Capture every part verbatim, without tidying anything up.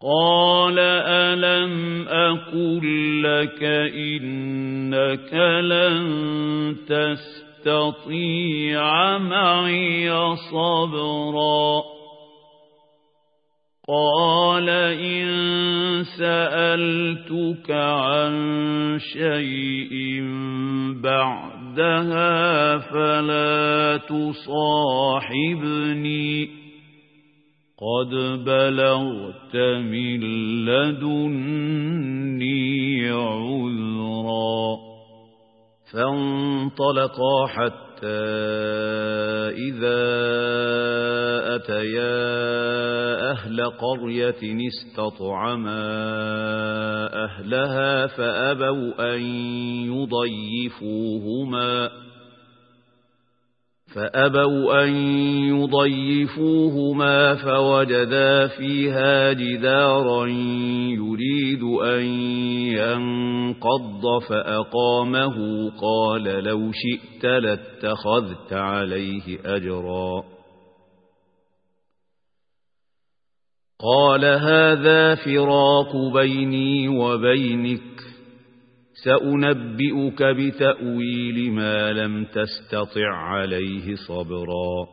قال ألم أقل لك إنك لن تستطيع معي صبرا قال إن سألتك عن شيء بعدها فلا تصاحبني قد بلغت من لدني عذرا فانطلقا حتى إذا أتيا أهل قرية استطعما أهلها فأبوا أن يضيفوهما فأبوا أن يضيفوهما فوجدا فيها جدارا يريد أن ينقض فأقامه قال لو شئت لاتخذت عليه أجرا قال هذا فراق بيني وبينك سأنبئك بتأويل ما لم تستطع عليه صبرا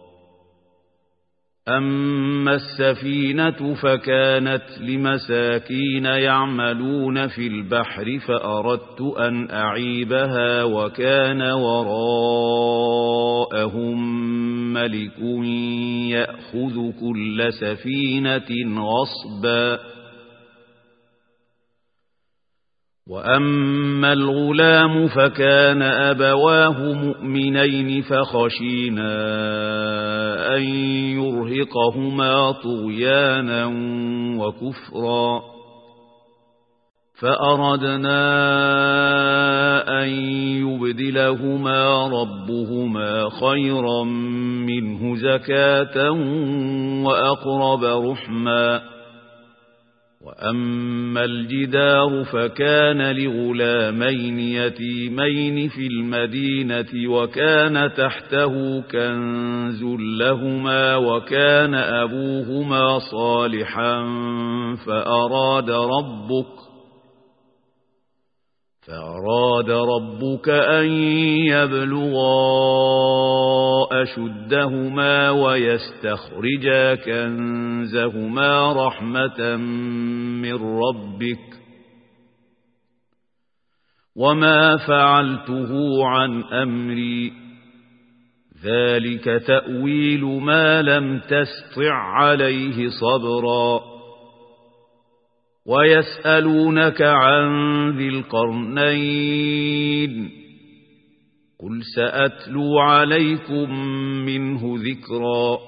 أما السفينة فكانت لمساكين يعملون في البحر فأردت أن أعيبها وكان وراءهم ملك يأخذ كل سفينة غصبا وأما الغلام فكان أبواه مؤمنين فخشينا أن يرهقهما طغيانا وكفرا فأردنا أن يبدلهما ربهما خيرا منه زكاة وأقرب رحما وأما الجدار فكان لغلامين يتيمين في المدينة وكان تحته كنز لهما وكان أبوهما صالحا فأراد ربك فأراد ربك أن يبلغا أشدهما ويستخرجا كنزهما رحمة من ربك وما فعلته عن أمري ذلك تأويل ما لم تستطع عليه صبرا ويسألونك عن ذي القرنين قل سأتلو عليكم منه ذكرا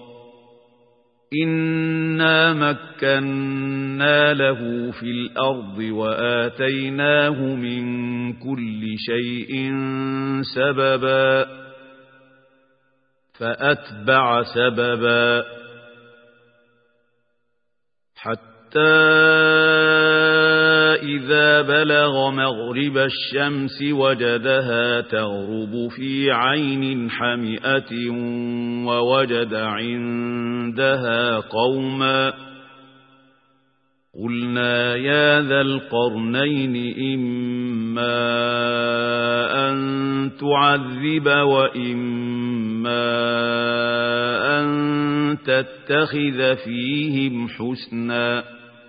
إنا مكنا له في الأرض وآتيناه من كل شيء سببا فأتبع سببا حتى إذا بلغ مغرب الشمس وجدها تغرب في عين حمئة ووجد عندها قوما قلنا يا ذا القرنين إما أن تعذب وإما أن تتخذ فيهم حسنا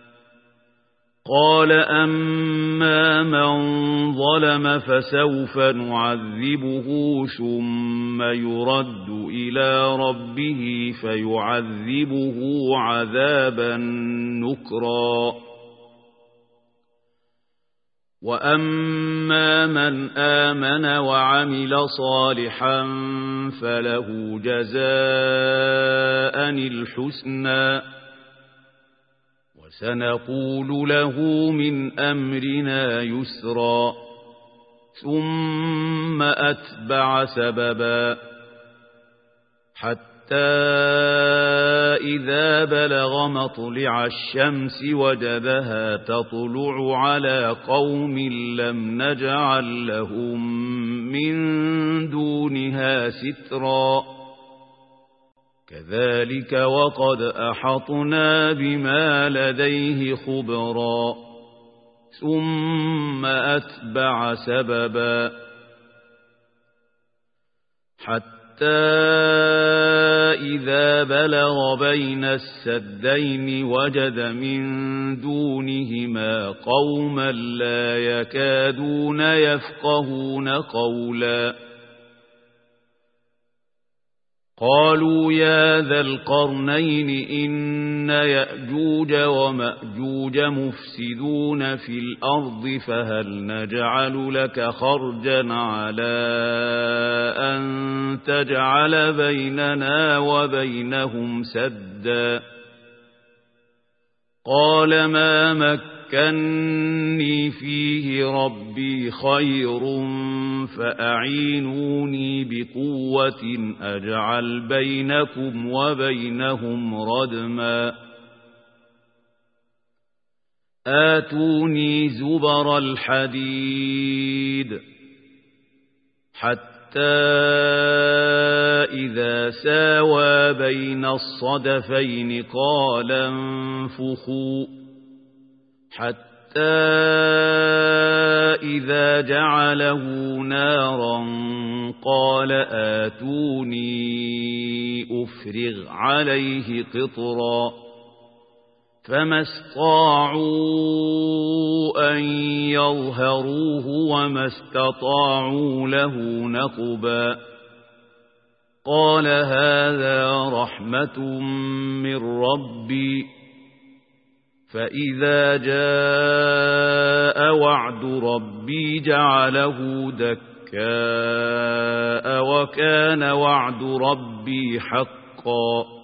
قال أما من ظلم فسوف نعذبه ثم يرد إلى ربه فيعذبه عذابا نكرا وأما من آمن وعمل صالحا فله جزاء الحسنى وسنقول له من أمرنا يسرا ثم أتبع سببا حتى إذا بلغ مطلع الشمس وجدها تطلع على قوم لم نجعل لهم من دونها سترا كذلك وقد أحطنا بما لديه خبرا ثم أتبع سببا حتى إذا بلغ بين السدين وجد من دونهما قوما لا يكادون يفقهون قولا قالوا يا ذا القرنين إن يأجوج ومأجوج مفسدون في الأرض فهل نجعل لك خرجا على أن تجعل بيننا وبينهم سدا قال ما مكني فيه ربي خير فأعينوني بقوة أجعل بينكم وبينهم ردما آتوني زبر الحديد حتى إذا ساوى بين الصدفين قال انفخوا حتى إذا جعله نارا قال آتوني أفرغ عليه قطرا فما استطاعوا أن يظهروه وما استطاعوا له نقبا قال هذا رحمة من ربي فإذا جاء وعد ربي جعله دكاء وكان وعد ربي حقا